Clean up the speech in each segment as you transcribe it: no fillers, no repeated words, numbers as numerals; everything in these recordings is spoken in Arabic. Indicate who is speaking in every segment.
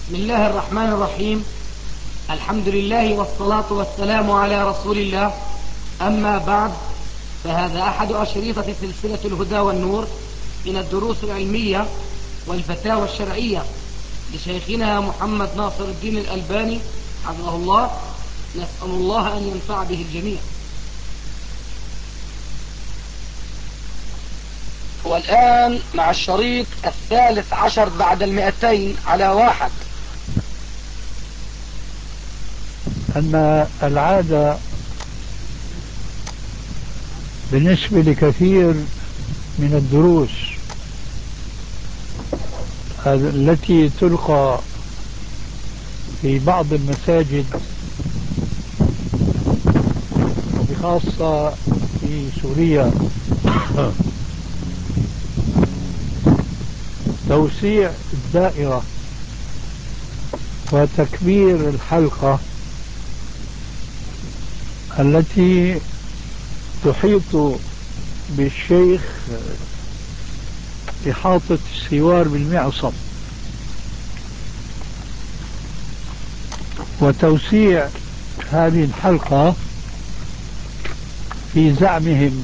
Speaker 1: بسم الله الرحمن الرحيم. الحمد لله والصلاة والسلام على رسول الله. أما بعد، فهذا أحد أشريطة سلسلة الهدى والنور من الدروس العلمية والفتاوى الشرعية لشيخنا محمد ناصر الدين الألباني حفظه الله. نسأل الله أن ينفع به الجميع. والآن مع الشريط 13 بعد 200 على 1.
Speaker 2: أن العادة بالنسبة لكثير من الدروس التي تلقى في بعض المساجد وبخاصة في سوريا توسيع الدائرة وتكبير الحلقة التي تحيط بالشيخ إحاطة السوار بالمعصم، وتوسيع هذه الحلقة في زعمهم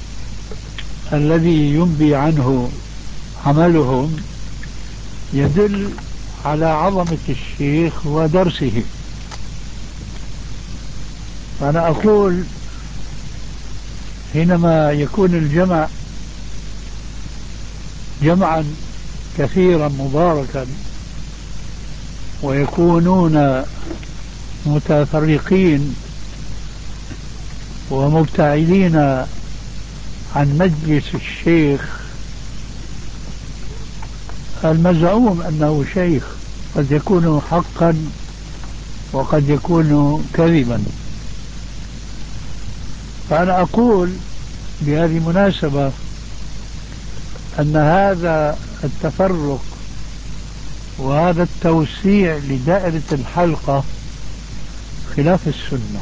Speaker 2: الذي ينبي عنه عملهم يدل على عظمة الشيخ ودرسه. فأنا أقول حينما يكون الجمع جمعا كثيرا مباركا ويكونون متفرقين ومبتعدين عن مجلس الشيخ المزعوم أنه شيخ، قد يكون حقا وقد يكون كذبا. فأنا أقول بهذه المناسبة أن هذا التفرق وهذا التوسيع لدائرة الحلقة خلاف السنة.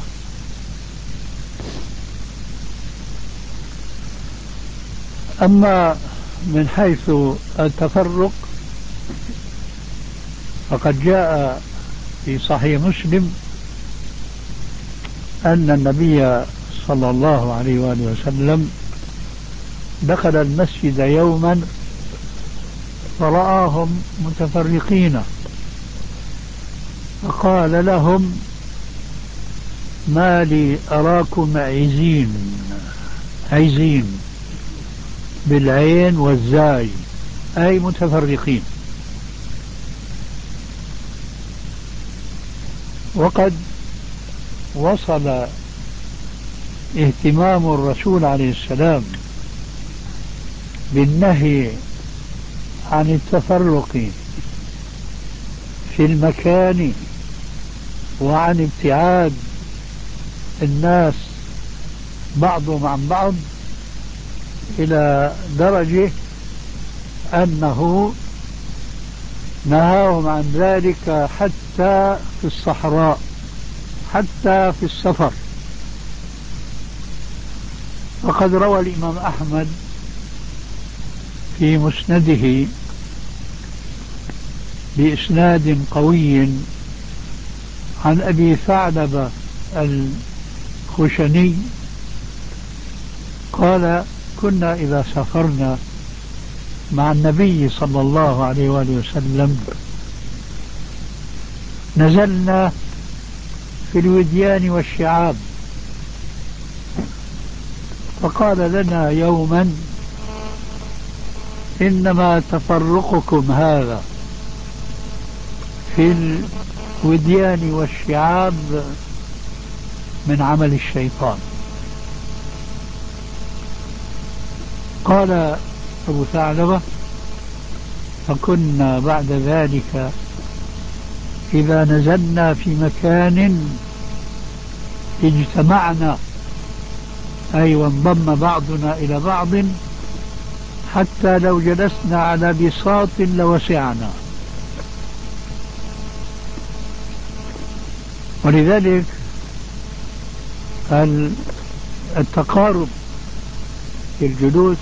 Speaker 2: أما من حيث التفرق فقد جاء في صحيح مسلم أن النبي صلى الله عليه وآله وسلم دخل المسجد يوما فرآهم متفرقين، فقال لهم: ما لي أراكم عزين بالعين والزاي، أي متفرقين. وقد وصل اهتمام الرسول عليه السلام بالنهي عن التفرق في المكان وعن ابتعاد الناس بعضهم عن بعض إلى درجة أنه نهاهم عن ذلك حتى في الصحراء، حتى في السفر. وقد روى الإمام أحمد في مسنده بإسناد قوي عن أبي ثعلبة الخشني قال: كنا إذا سافرنا مع النبي صلى الله عليه وآله وسلم نزلنا في الوديان والشعاب، فقال لنا يوما: إنما تفرقكم هذا في الوديان والشعاب من عمل الشيطان. قال أبو ثعلبة: فكنا بعد ذلك إذا نزلنا في مكان اجتمعنا، أي وانضم بعضنا إلى بعض، حتى لو جلسنا على بساط لوسعنا. ولذلك التقارب في الجلوس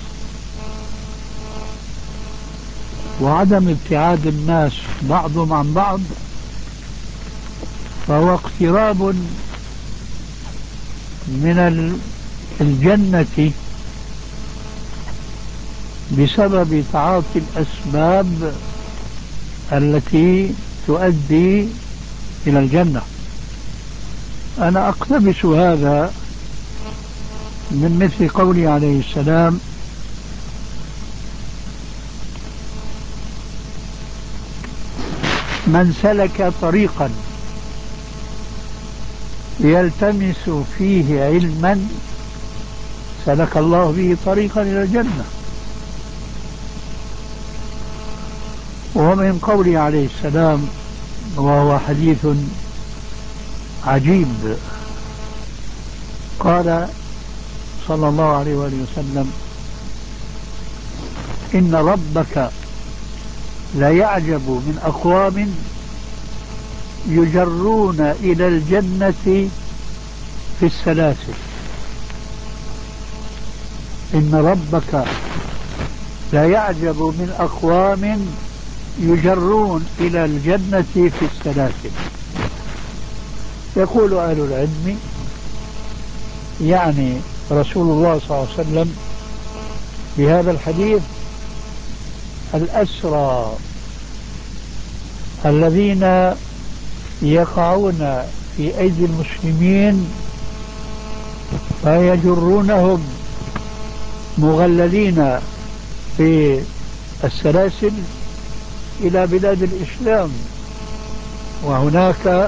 Speaker 2: وعدم ابتعاد الناس بعضهم عن بعض فهو اقتراب من الجنة بسبب تعاطي الأسباب التي تؤدي إلى الجنة. أنا أقتبس هذا من مثل قوله عليه السلام: من سلك طريقا يلتمس فيه علما سلك الله به طريقا إلى الجنة. ومن قوله عليه السلام، وهو حديث عجيب، قال صلى الله عليه وآله وسلم: إن ربك لا يعجب من أقوام يجرون إلى الجنة في السلاسل. إن ربك لا يعجب من أقوام يجرون إلى الجنة في السلاسل. يقول أهل العلم يعني رسول الله صلى الله عليه وسلم بهذا الحديث الأسرى الذين يقعون في أيدي المسلمين فيجرونهم مغللين في السلاسل إلى بلاد الإسلام، وهناك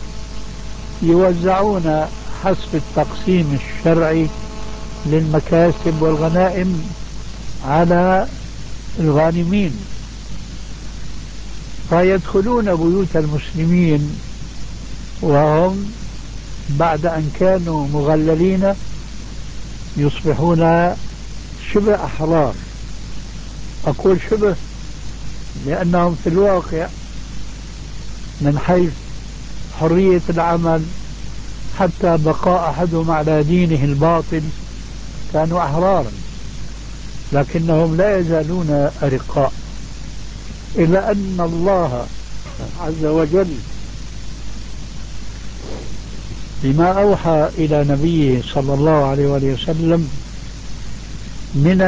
Speaker 2: يوزعون حسب التقسيم الشرعي للمكاسب والغنائم على الغانمين، فيدخلون بيوت المسلمين وهم بعد أن كانوا مغللين يصبحون شبه أحرار. أقول شبه لأنهم في الواقع من حيث حرية العمل حتى بقاء أحدهم على دينه الباطل كانوا أحرارا، لكنهم لا يزالون أرقاء، إلا أن الله عز وجل بما أوحى إلى نبيه صلى الله عليه وآله وسلم من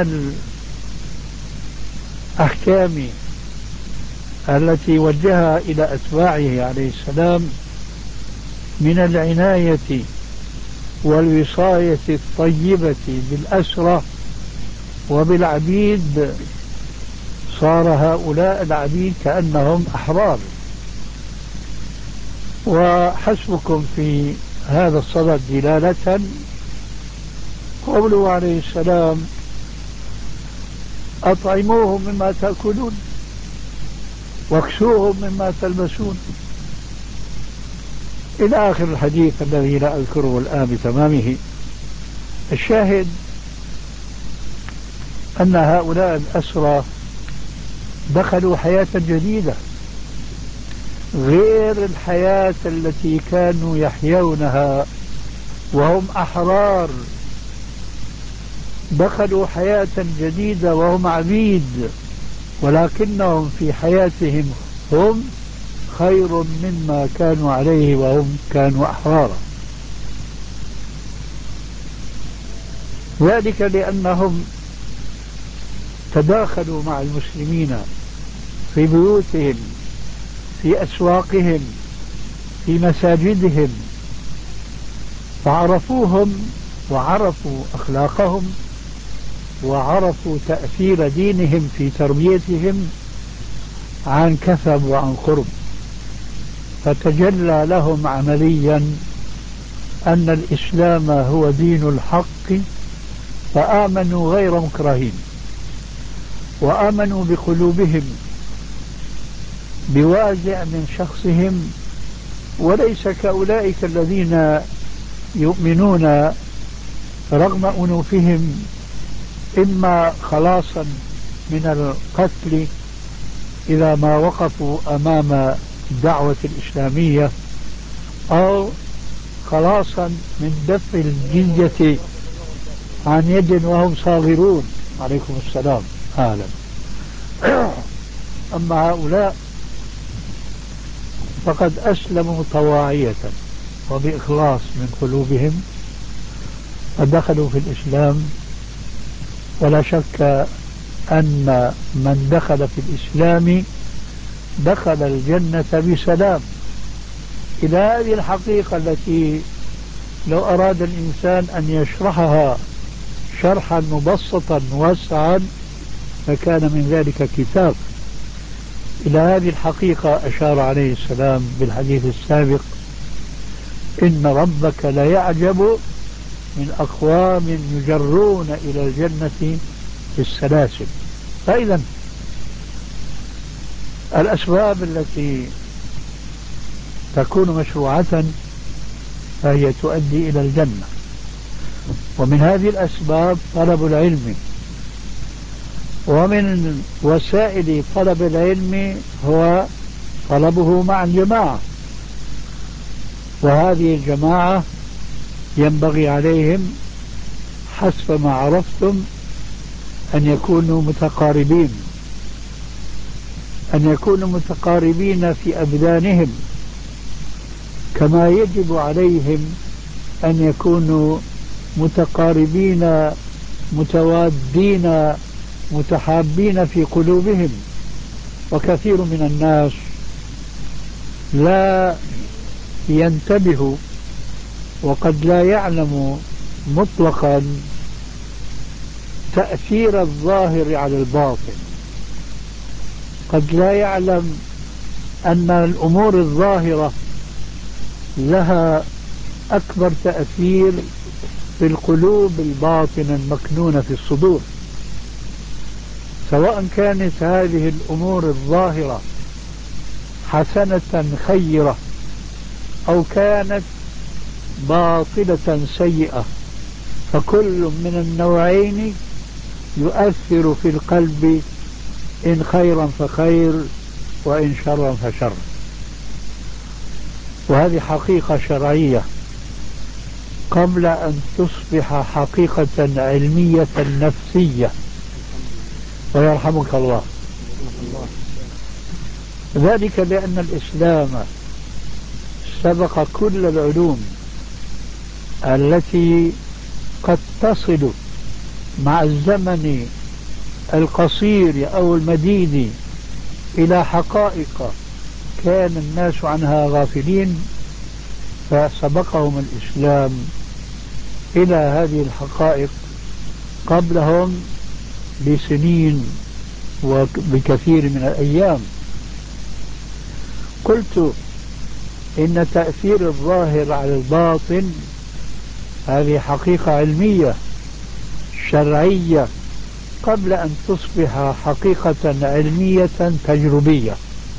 Speaker 2: الأحكام التي وجهها إلى أتباعه عليه السلام من العناية والوصاية الطيبة بالأسرى وبالعبيد، صار هؤلاء العبيد كأنهم أحرار. وحسبكم في هذا الصدد دلالة قوله عليه السلام: أطعموهم مما تأكلون واكسوهم مما تلبسون، إلى آخر الحديث الذي لا أذكره الآن بتمامه. الشاهد أن هؤلاء الأسرى دخلوا حياة جديدة غير الحياة التي كانوا يحيونها وهم أحرار، دخلوا حياة جديدة وهم عبيد، ولكنهم في حياتهم هم خير مما كانوا عليه وهم كانوا أحرارا. ذلك لأنهم تداخلوا مع المسلمين في بيوتهم، في أسواقهم، في مساجدهم، فعرفوهم وعرفوا أخلاقهم وعرفوا تأثير دينهم في تربيتهم عن كثب وعن قرب، فتجلى لهم عمليا أن الإسلام هو دين الحق، فآمنوا غير مكرهين، وآمنوا بقلوبهم بوازع من شخصهم، وليس كأولئك الذين يؤمنون رغم أنوفهم إما خلاصا من القتل إذا ما وقفوا أمام الدعوة الإسلامية، أو خلاصا من دفع الجزية عن يد وهم صاغرون. عليكم السلام. أهلا. أما هؤلاء فقد أسلموا طواعية وبإخلاص من قلوبهم ودخلوا في الإسلام. ولا شك أن من دخل في الإسلام دخل الجنة بسلام. إلى هذه الحقيقة التي لو أراد الإنسان أن يشرحها شرحا مبسطا واسعا فكان من ذلك كتاب. إلى هذه الحقيقة أشار عليه السلام بالحديث السابق: إن ربك ليعجب من أقوام يجرون إلى الجنة بالسلاسل. فإذا الأسباب التي تكون مشروعة فهي تؤدي إلى الجنة، ومن هذه الأسباب طلب العلم، ومن وسائل طلب العلم هو طلبه مع الجماعة، وهذه الجماعة ينبغي عليهم حسب ما عرفتم أن يكونوا متقاربين، أن يكونوا متقاربين في أبدانهم، كما يجب عليهم أن يكونوا متقاربين متوادين متحابين في قلوبهم. وكثير من الناس لا ينتبه وقد لا يعلم مطلقا تأثير الظاهر على الباطن، قد لا يعلم أن الأمور الظاهرة لها أكبر تأثير في القلوب الباطنة المكنونة في الصدور، سواء كانت هذه الأمور الظاهرة حسنة خيرة أو كانت باطلة سيئة، فكل من النوعين يؤثر في القلب، إن خيرا فخير وإن شرا فشر. وهذه حقيقة شرعية قبل أن تصبح حقيقة علمية نفسية، ويرحمك الله. ذلك لأن الإسلام سبق كل العلوم التي قد تصل مع الزمن القصير أو المديد إلى حقائق كان الناس عنها غافلين، فسبقهم الإسلام إلى هذه الحقائق قبلهم بسنين وبكثير من الأيام. قلت إن تأثير الظاهر على الباطن هذه حقيقة علمية شرعية قبل أن تصبح حقيقة علمية تجربية.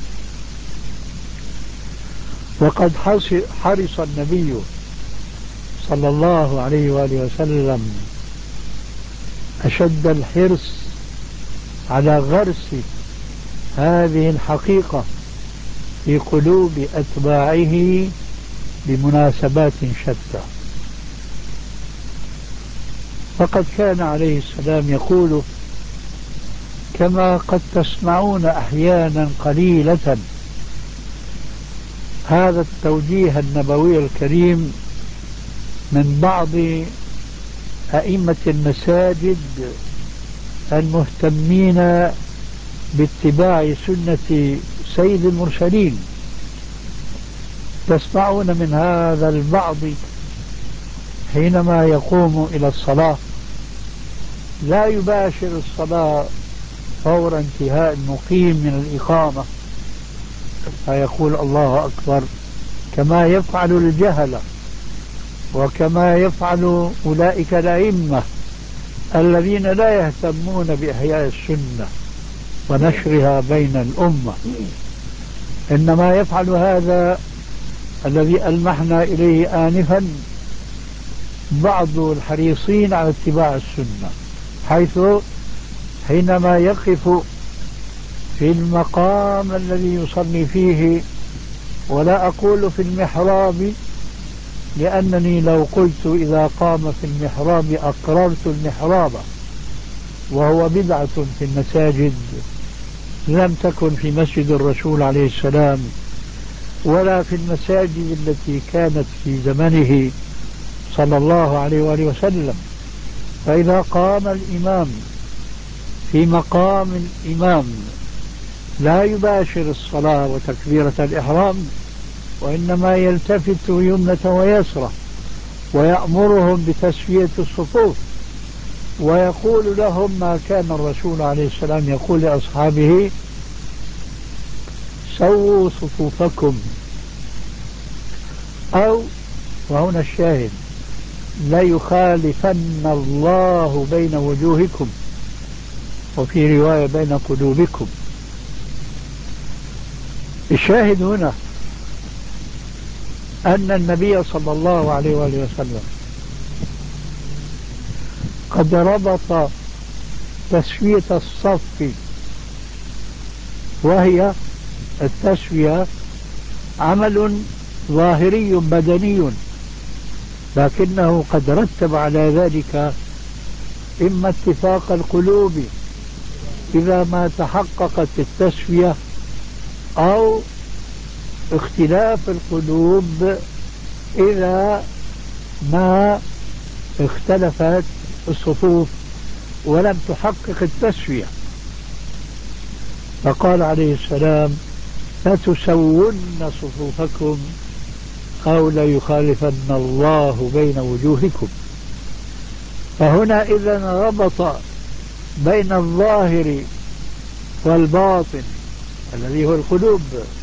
Speaker 2: وقد حرص النبي صلى الله عليه وآله وسلم أشد الحرص على غرس هذه الحقيقة في قلوب أتباعه بمناسبات شتى. فقد كان عليه السلام يقول كما قد تسمعون أحيانا قليلة هذا التوجيه النبوي الكريم من بعض أئمة المساجد المهتمين باتباع سنة سيد المرسلين. تسمعون من هذا البعض حينما يقوم إلى الصلاة لا يباشر الصلاة فور انتهاء المقيم من الإقامة فيقول الله أكبر كما يفعل الجهلة وكما يفعل أولئك الأئمة الذين لا يهتمون بإحياء السنة ونشرها بين الأمة. إنما يفعل هذا الذي ألمحنا إليه آنفا بعض الحريصين على اتباع السنة، حيث حينما يقف في المقام الذي يصلي فيه، ولا أقول في المحراب لأنني لو قلت إذا قام في المحراب أقررت المحراب، وهو بدعة في المساجد لم تكن في مسجد الرسول عليه السلام ولا في المساجد التي كانت في زمنه صلى الله عليه وآله وسلم. فإذا قام الإمام في مقام الإمام لا يباشر الصلاة وتكبيرة الإحرام، وإنما يلتفت يمنة ويسرى ويأمرهم بتسوية الصفوف، ويقول لهم ما كان الرسول عليه السلام يقول لأصحابه: سووا صفوفكم، أو وهنا الشاهد: ليخالفن الله بين وجوهكم، وفي رواية بين قلوبكم. الشاهد هنا أن النبي صلى الله عليه وآله وسلم قد ربط تسوية الصف، وهي التسوية عمل ظاهري بدني، لكنه قد رتب على ذلك إما اتفاق القلوب إذا ما تحققت التسوية، أو اختلاف القلوب إذا ما اختلفت الصفوف ولم تحقق التسوية. فقال عليه السلام: لتسون صفوفكم أو ليخالفن الله بين وجوهكم. فهنا إذن ربط بين الظاهر والباطن الذي هو القلوب،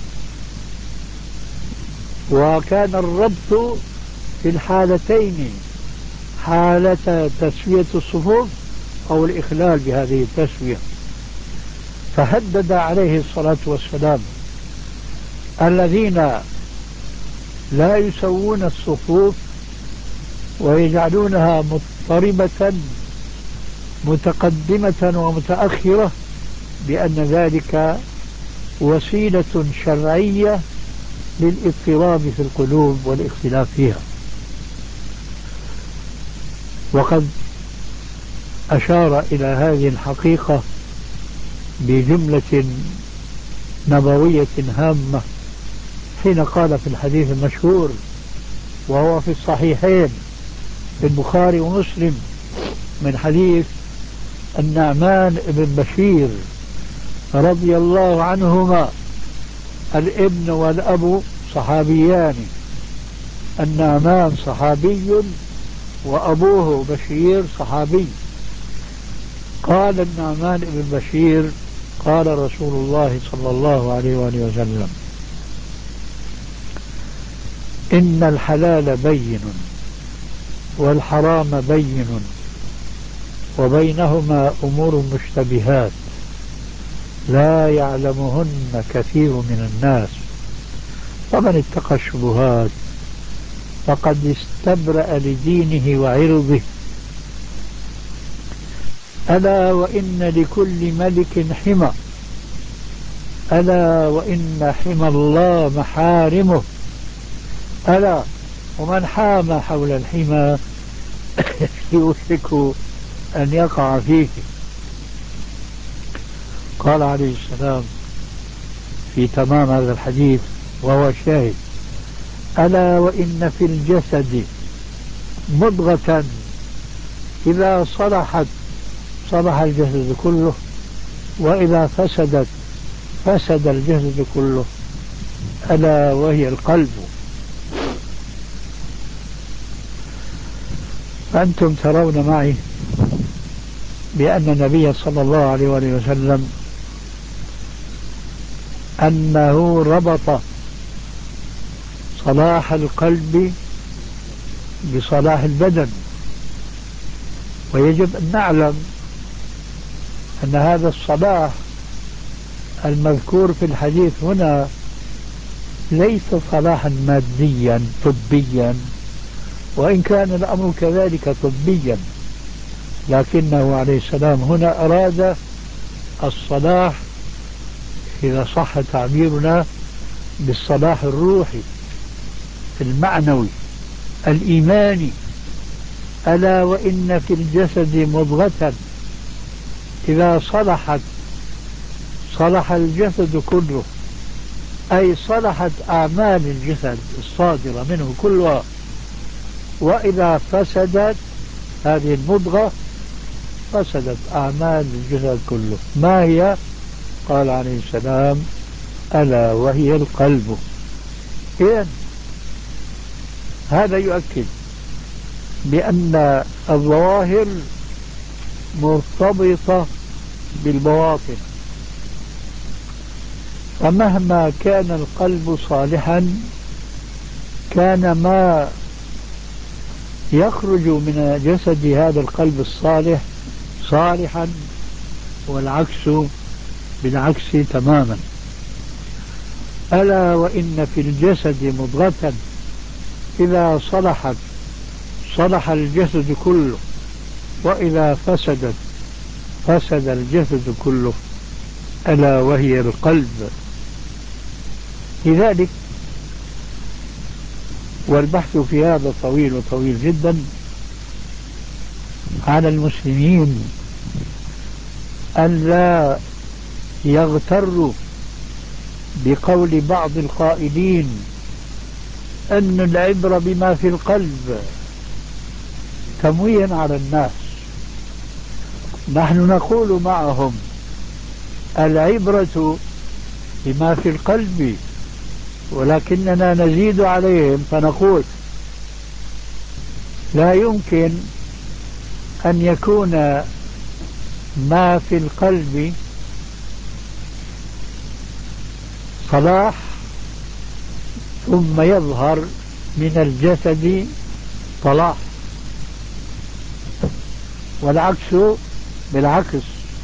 Speaker 2: وكان الربط في الحالتين: حالة تسوية الصفوف أو الإخلال بهذه التسوية. فهدد عليه الصلاة والسلام الذين لا يسوون الصفوف ويجعلونها مضطربة متقدمة ومتأخرة بأن ذلك وسيلة شرعية للاضطراب في القلوب والاختلاف فيها. وقد أشار إلى هذه الحقيقة بجملة نبوية هامة حين قال في الحديث المشهور وهو في الصحيحين في البخاري ومسلم من حديث النعمان بن بشير رضي الله عنهما: الابن والأب صحابيان، النعمان صحابي وأبوه بشير صحابي. قال النعمان بن بشير: قال رسول الله صلى الله عليه وآله وسلم: إن الحلال بين والحرام بين وبينهما أمور مشتبهات لا يعلمهن كثير من الناس، فمن اتقى الشبهات فقد استبرأ لدينه وعرضه. ألا وإن لكل ملك حمى، ألا وإن حمى الله محارمه، ألا ومن حام حول الحمى يوشك أن يقع فيه. قال عليه السلام في تمام هذا الحديث وهو شاهد: ألا وإن في الجسد مضغة إذا صلحت صلح الجسد كله، وإذا فسدت فسد الجسد كله، ألا وهي القلب. أنتم ترون معي بأن النبي صلى الله عليه وسلم أنه ربط صلاح القلب بصلاح البدن، ويجب أن نعلم أن هذا الصلاح المذكور في الحديث هنا ليس صلاحا ماديا طبيا، وإن كان الأمر كذلك طبيا، لكنه عليه السلام هنا أراد الصلاح، إذا صح تعبيرنا، بالصلاح الروحي المعنوي الإيماني. ألا وإن في الجسد مضغة إذا صلحت صلح الجسد كله، أي صلحت أعمال الجسد الصادرة منه كلها، وإذا فسدت هذه المضغة فسدت أعمال الجسد كله. ما هي؟ قال عليه السلام: ألا وهي القلب. إذن هذا يؤكد بأن الظواهر مرتبطة بالبواطن، فمهما كان القلب صالحا كان ما يخرج من جسد هذا القلب الصالح صالحا، والعكس بالعكس تماما. ألا وإن في الجسد مضغة إذا صلحت صلح الجسد كله، وإذا فسدت فسد الجسد كله، ألا وهي القلب. لذلك والبحث في هذا طويل وطويل جدا، على المسلمين أن لا يغتروا بقول بعض القائلين أن العبرة بما في القلب، تمويها على الناس. نحن نقول معهم: العبرة بما في القلب، ولكننا نزيد عليهم فنقول: لا يمكن أن يكون ما في القلب صلاح ثم يظهر من الجسد صلاح، والعكس بالعكس.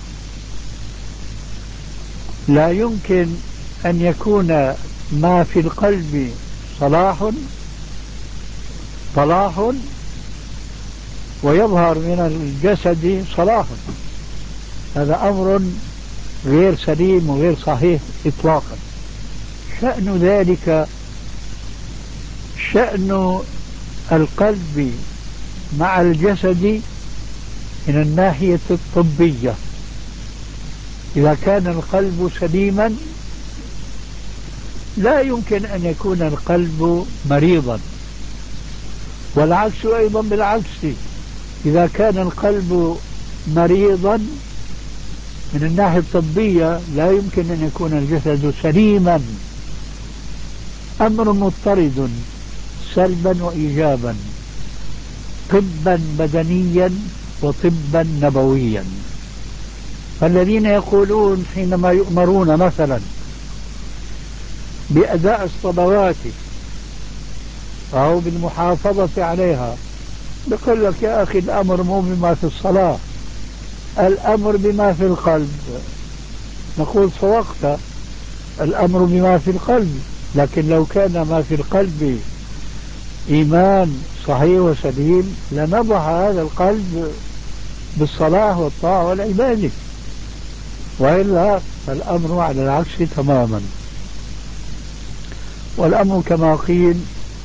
Speaker 2: لا يمكن أن يكون ما في القلب صلاح ويظهر من الجسد صلاح. هذا أمر غير سليم وغير صحيح إطلاقا. شأن ذلك شأن القلب مع الجسد من الناحية الطبية. إذا كان القلب سليما لا يمكن أن يكون القلب مريضا، والعكس أيضا بالعكس. إذا كان القلب مريضا من الناحية الطبية لا يمكن أن يكون الجسد سليما. أمر مضطرد سلبا وإيجابا، طبا بدنيا وطبا نبويا. فالذين يقولون حينما يؤمرون مثلا بأداء الصلوات أو بالمحافظة عليها، يقول لك: يا أخي الأمر مو بما في الصلاة، الأمر بما في القلب. نقول: صدقت، الأمر بما في القلب، لكن لو كان ما في القلب إيمان صحيح وسليم لنضح هذا القلب بالصلاة والطاعة والعبادة، وإلا فالأمر على العكس تماما. والأمر كما قيل: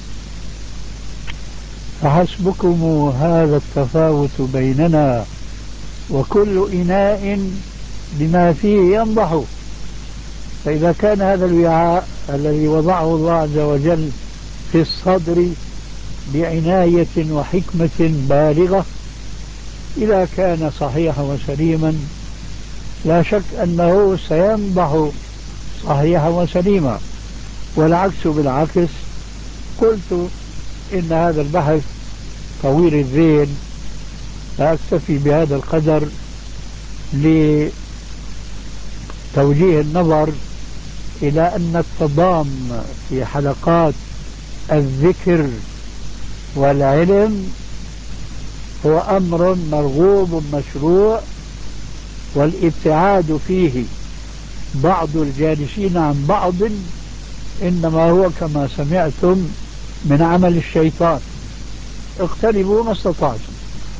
Speaker 2: فحسبكم هذا التفاوت بيننا وكل إناء بما فيه ينضح. فإذا كان هذا الوعاء الذي وضعه الله عز وجل في الصدر بعناية وحكمة بالغة إذا كان صحيحا وسليما لا شك أنه سينضح صحيحا وسليما، والعكس بالعكس. قلت إن هذا البحث طويل الذيل، فأكتفي بهذا القدر لتوجيه النظر إلى أن التضام في حلقات الذكر والعلم هو أمر مرغوب مشروع، والابتعاد فيه بعض الجالسين عن بعض إنما هو كما سمعتم من عمل الشيطان. اقتربوا ما استطعتم.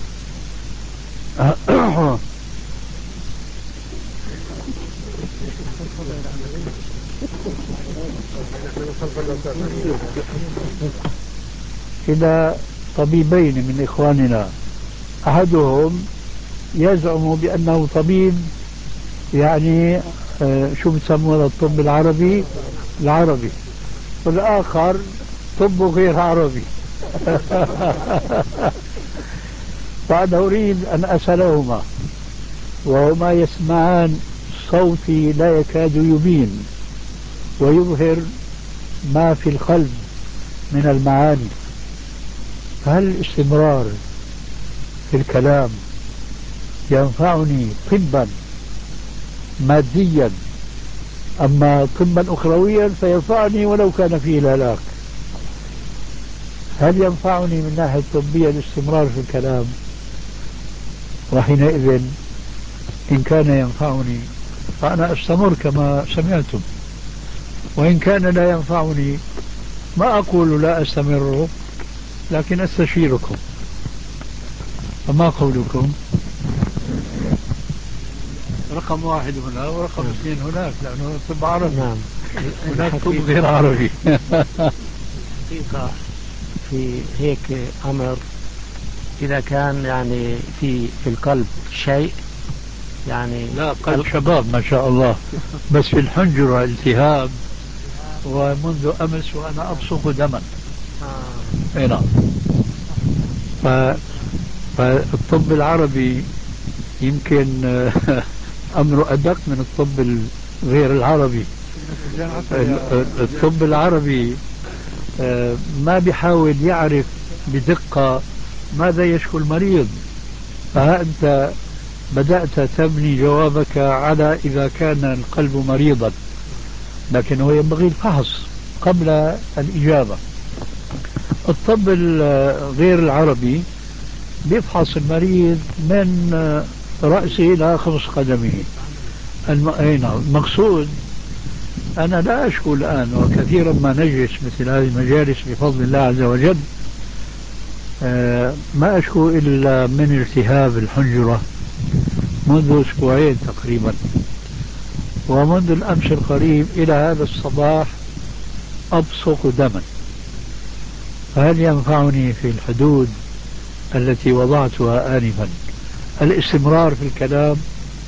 Speaker 2: إلى طبيبين من إخواننا، أحدهم يزعم بأنه طبيب، يعني شو بسموه الطب العربي، العربي، والآخر طب غير عربي. فأنا أريد أن أسألهما وهما يسمعان صوتي لا يكاد يبين ويظهر ما في القلب من المعاني، فهل الاستمرار في الكلام ينفعني طبا ماديا، أما طبا أخرويا فينفعني ولو كان فيه الهلاك؟ هل ينفعني من ناحية طبية الاستمرار في الكلام؟ وحينئذ إن كان ينفعني فأنا أستمر كما سمعتم، وإن كان لا ينفعني ما أقول لا أستمر، لكن أستشيركم. فما قولكم؟ رقم واحد هنا ورقم اثنين هناك، لأنه طب عربي.
Speaker 3: نعم.
Speaker 2: هناك طب غير عربي.
Speaker 3: حقيقة في هيك أمر إذا كان يعني في القلب شيء يعني
Speaker 2: لا، قلب شباب ما شاء الله، بس في الحنجرة التهاب ومنذ أمس وأنا أبصق دما. اي نعم. فالطب العربي يمكن أمره أدق من الطب غير العربي. الطب العربي ما بيحاول يعرف بدقة ماذا يشكو المريض، فها أنت بدأت تبني جوابك على إذا كان القلب مريضا، لكن هو ينبغي الفحص قبل الإجابة. الطب غير العربي بيفحص المريض من رأسه إلى خمس قدمه. المقصود أنا لا أشكو الآن، وكثيرا ما نجلس مثل هذه المجالس بفضل الله عز وجل ما أشكو إلا من التهاب الحنجرة منذ أسبوعين تقريبا، ومنذ الأمس القريب إلى هذا الصباح أبصق دما. فهل ينفعني في الحدود التي وضعتها آنفا الاستمرار في الكلام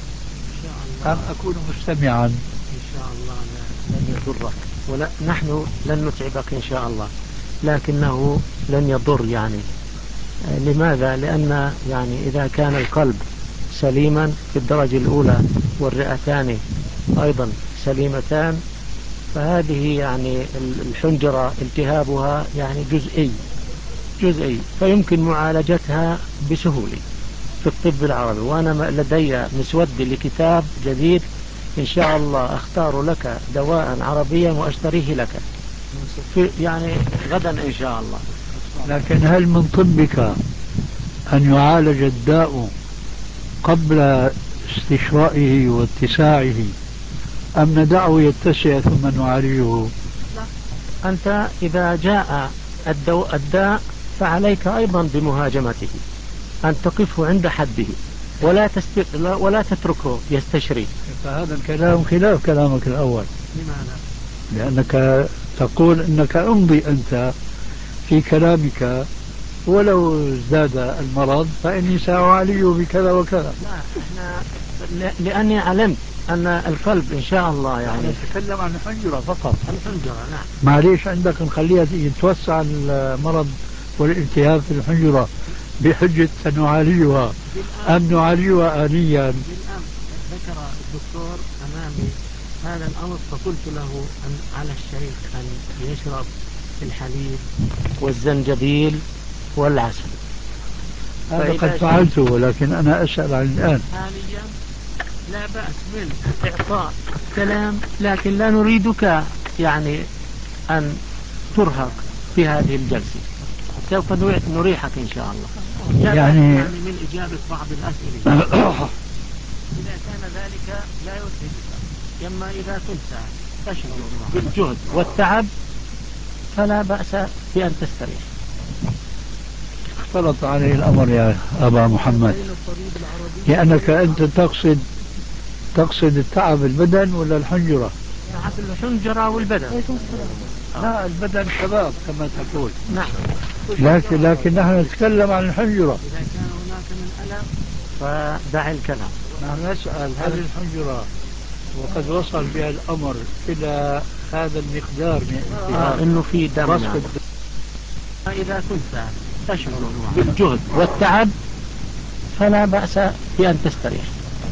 Speaker 2: أم أكون مستمعا؟
Speaker 3: إن شاء الله لن يضرك، ولا نحن لن نتعبك إن شاء الله، لكنه لن يضر يعني. لماذا؟ لأن يعني إذا كان القلب سليما في الدرجة الأولى والرئتان أيضا سليمتان، فهذه يعني الحنجرة التهابها يعني جزئي فيمكن معالجتها بسهولة في الطب العربي. وأنا لدي مسودة لكتاب جديد إن شاء الله أختار لك دواء عربيا وأشتريه لك في يعني غدا إن شاء الله.
Speaker 2: لكن هل من طبك أن يعالج الداء قبل استشرائه واتساعه، أم ندعه يتسع ثم نعالجه؟
Speaker 3: لا، أنت إذا جاء الداء فعليك أيضا بمهاجمته، أن تقفه عند حده ولا تتركه يستشري.
Speaker 2: فهذا الكلام خلاف كلامك الأول.
Speaker 3: لماذا؟
Speaker 2: لأنك تقول أنك امضي أنت في كلامك ولو ازداد المرض فإني سأعالجه بكذا وكذا.
Speaker 3: لا، احنا لأني علمت أن القلب إن شاء الله يعني
Speaker 2: نتكلم عن الحنجرة فقط.
Speaker 3: الحنجرة نعم.
Speaker 2: معليش عندك نخليها يتوسع المرض والالتهاب في الحنجرة بحجة سنعالجها أم نعالجها آليا؟
Speaker 3: بالأمس ذكر الدكتور أمامي هذا الأمر، فقلت له أن على الشيخ أن يشرب الحليب والزنجبيل والعسل.
Speaker 2: هذا قد فعلته، ولكن أنا أسأل عن الآن.
Speaker 3: حاليا لا بأس من إعطاء كلام، لكن لا نريدك يعني أن ترهق في هذه الجلسة، سوف نريحك إن شاء الله. يعني من إجابة بعض الأسئلة إذا كان ذلك لا يتعبك، أما إذا كنت تشعر بالجهد والتعب فلا بأس بأن تستريح.
Speaker 2: اختلط عليه الأمر يا أبا محمد، لأنك أنت تقصد التعب البدن ولا الحنجرة؟
Speaker 3: الحنجرة والبدن.
Speaker 2: لا، البدن شباب كما تقول.
Speaker 3: نعم.
Speaker 2: لكن نحن نتكلم عن الحنجرة.
Speaker 3: إذا كان هناك من ألم فدع الكلام.
Speaker 2: نحن نسأل هل الحنجرة وقد وصل بها الأمر إلى هذا المقدار من التهاب
Speaker 3: انه في دم
Speaker 2: رصد
Speaker 3: يعني. اذا كنت تشعر بالجهد والتعب فلا بأس بأن تستريح.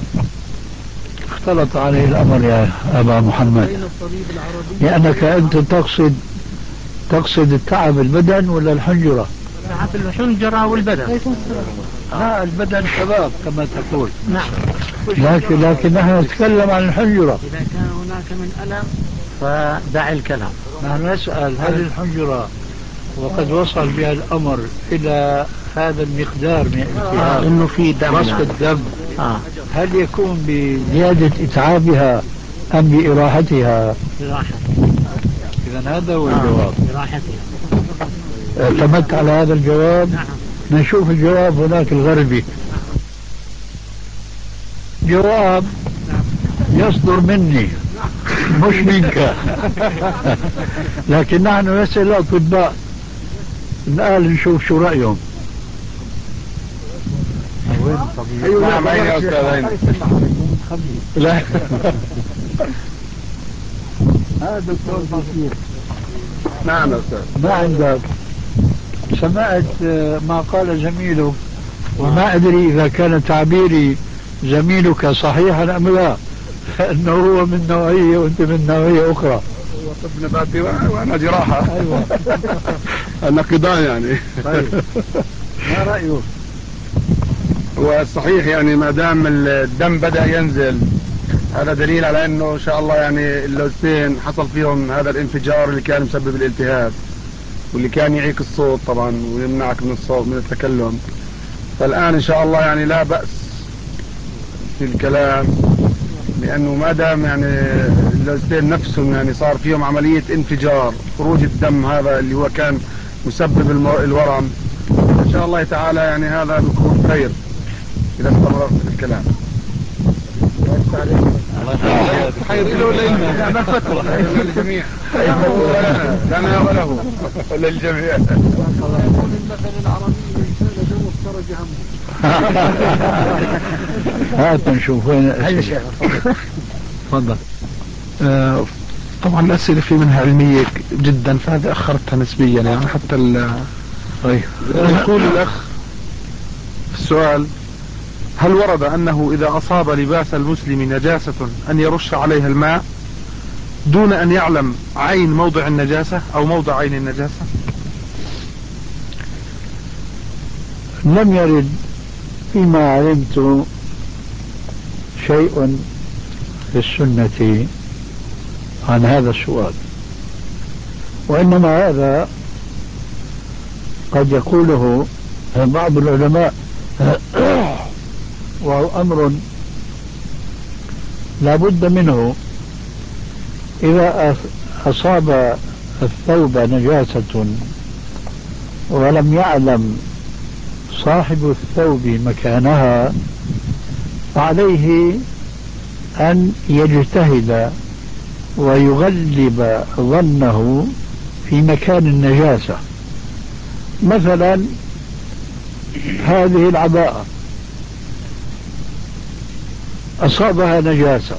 Speaker 2: اختلط عليه الأمر يا أبا محمد، لأنك أنت تقصد التعب البدن ولا الحنجرة؟
Speaker 3: تعب الحنجرة والبدن.
Speaker 2: لا البدن شباب كما تقول.
Speaker 3: نعم.
Speaker 2: لكن نحن نتكلم عن الحنجرة.
Speaker 3: إذا كان هناك من ألم فدع الكلام.
Speaker 2: نحن نسأل هل الحنجرة وقد وصل بها الأمر إلى هذا المقدار من الالتهاب
Speaker 3: إنه في دم
Speaker 2: رصد الدم هل يكون بزيادة إتعابها أم بإراحتها؟
Speaker 3: براحة.
Speaker 2: إذا هذا هو الجواب.
Speaker 3: براحتها.
Speaker 2: اعتمدت على هذا الجواب.
Speaker 3: نعم.
Speaker 2: نشوف الجواب هناك الغربي. جواب يصدر مني مش منك. لكن نحن نسأل الأطباء الآن نشوف شو رأيهم.
Speaker 4: نعم عيني يا أستاذ لا
Speaker 2: هذا دكتور بشير.
Speaker 4: نعم يا أستاذ.
Speaker 2: ما عندك سمعت ما قال زميلك وما أدري إذا كان تعبيري زميلك صحيحا أم لا، فإنه هو من نوعية وأنت من نوعية أخرى.
Speaker 4: هو طب نباتي وأنا جراحة.
Speaker 2: أيوة.
Speaker 4: النقدان يعني.
Speaker 2: طيب ما رأيك؟
Speaker 4: هو الصحيح يعني ما دام الدم بدأ ينزل هذا دليل على انه ان شاء الله يعني اللوزتين حصل فيهم هذا الانفجار اللي كان مسبب الالتهاب واللي كان يعيق الصوت طبعا ويمنعك من الصوت من التكلم. فالآن ان شاء الله يعني لا بأس في الكلام، لانه ما دام يعني اللوزتين نفسهم يعني صار فيهم عملية انفجار خروج الدم هذا اللي هو كان مسبب الورم، ان شاء الله تعالى يعني هذا بيكون خير اذا استمررت في الكلام.
Speaker 2: حيروا لنا ما فتوى
Speaker 4: للجميع لنا وله للجميع.
Speaker 2: المثل العربي إنسان جو افترج همه. هات نشوف وين الأسئلة. تفضل.
Speaker 4: طبعا الأسئلة في منها علمية جدا فهذه أخرتها نسبيا يعني حتى
Speaker 2: طيب.
Speaker 4: يقول الأخ السؤال: هل ورد أنه إذا أصاب لباس المسلم نجاسة أن يرش عليها الماء دون أن يعلم عين موضع النجاسة أو موضع عين النجاسة؟
Speaker 2: لم يرد فيما علمت شيء في السنة عن هذا السؤال، وإنما هذا قد يقوله بعض العلماء وهو أمر لا بد منه. إذا أصاب الثوب نجاسة ولم يعلم صاحب الثوب مكانها فعليه أن يجتهد ويغلب ظنه في مكان النجاسة. مثلا هذه العباءة أصابها نجاسة،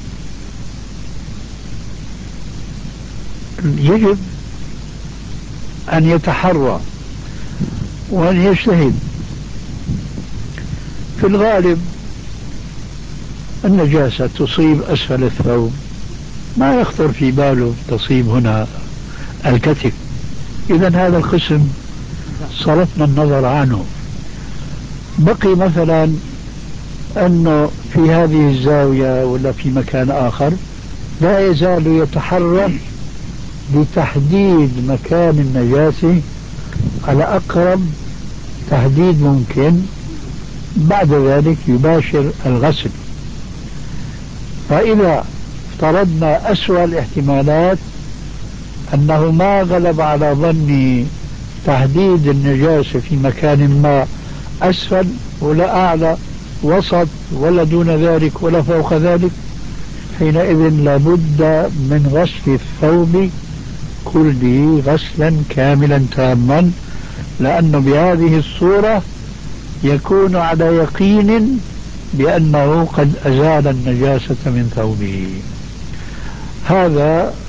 Speaker 2: يجب أن يتحرى وأن يجتهد. في الغالب النجاسة تصيب أسفل الثوب، ما يخطر في باله تصيب هنا الكتف، إذن هذا القسم صرفنا النظر عنه. بقي مثلا أنه في هذه الزاوية ولا في مكان آخر لا يزال يتحرك لتحديد مكان النجاسة على أقرب تحديد ممكن، بعد ذلك يباشر الغسل. فإذا افترضنا أسوأ الاحتمالات أنه ما غلب على ظني تحديد النجاسة في مكان ما أسفل ولا أعلى وسط ولا دون ذلك ولا فوق ذلك، حينئذ لابد من غسل الثوب كله غسلا كاملا تاما، لأنه بهذه الصورة يكون على يقين بأنه قد أزال النجاسة من ثوبه. هذا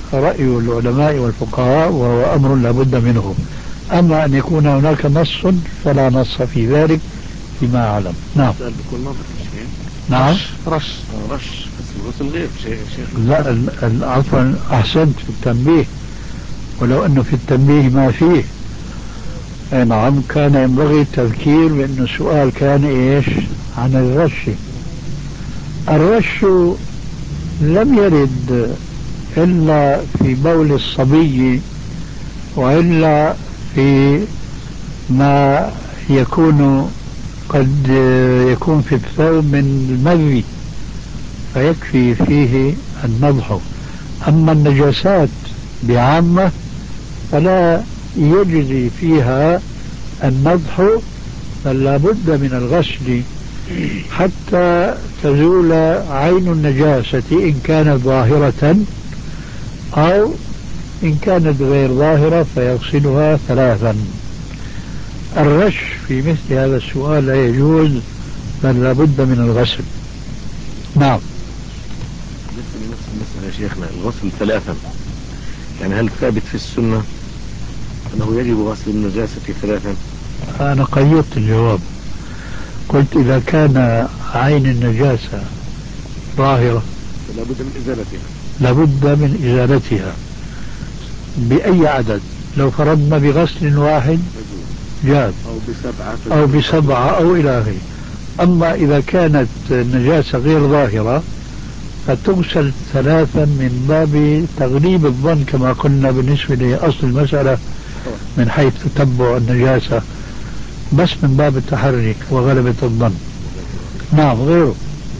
Speaker 2: رأي العلماء والفقهاء وهو أمر لا بد منه. أما أن يكون هناك نص فلا نص في ذلك فيما أعلم. نعم.
Speaker 5: بيكون نظر شيء.
Speaker 2: نعم.
Speaker 5: رش بس الغسل غير شيخ.
Speaker 2: لا عفوا، أحسنت في التنبيه، ولو أنه في التنبيه ما فيه. نعم، كان ينبغي التذكير بأن السؤال كان إيش عن الرش. الرش لم يرد إلا في بول الصبي، وإلا في ما يكون قد يكون في الثوب من المذي فيكفي فيه النضح. أما النجاسات بعامة فلا يجزي فيها النضح، بل لا بد من الغسل حتى تزول عين النجاسة إن كانت ظاهرة، أو إن كانت غير ظاهرة فيغسلها 3. الرش في مثل هذا السؤال لا يجوز، بل لا بد من الغسل. نعم.
Speaker 5: نفس المسألة يا شيخنا، الغسل 3، يعني هل ثابت في السنة أنه يجب غسل النجاسة 3؟
Speaker 2: أنا قيدت الجواب، قلت إذا كان عين النجاسة ظاهرة
Speaker 5: لابد من إزالتها.
Speaker 2: لابد من إزالتها بأي عدد. لو فرضنا بغسل واحد جاز، أو بسبعة أو إلى آخره. أما إذا كانت النجاسة غير ظاهرة فتغسل 3 من باب تغليب الظن كما قلنا بالنسبة لأصل المسألة من حيث تتبع النجاسة، بس من باب التحري وغلبة الظن. نعم. غيره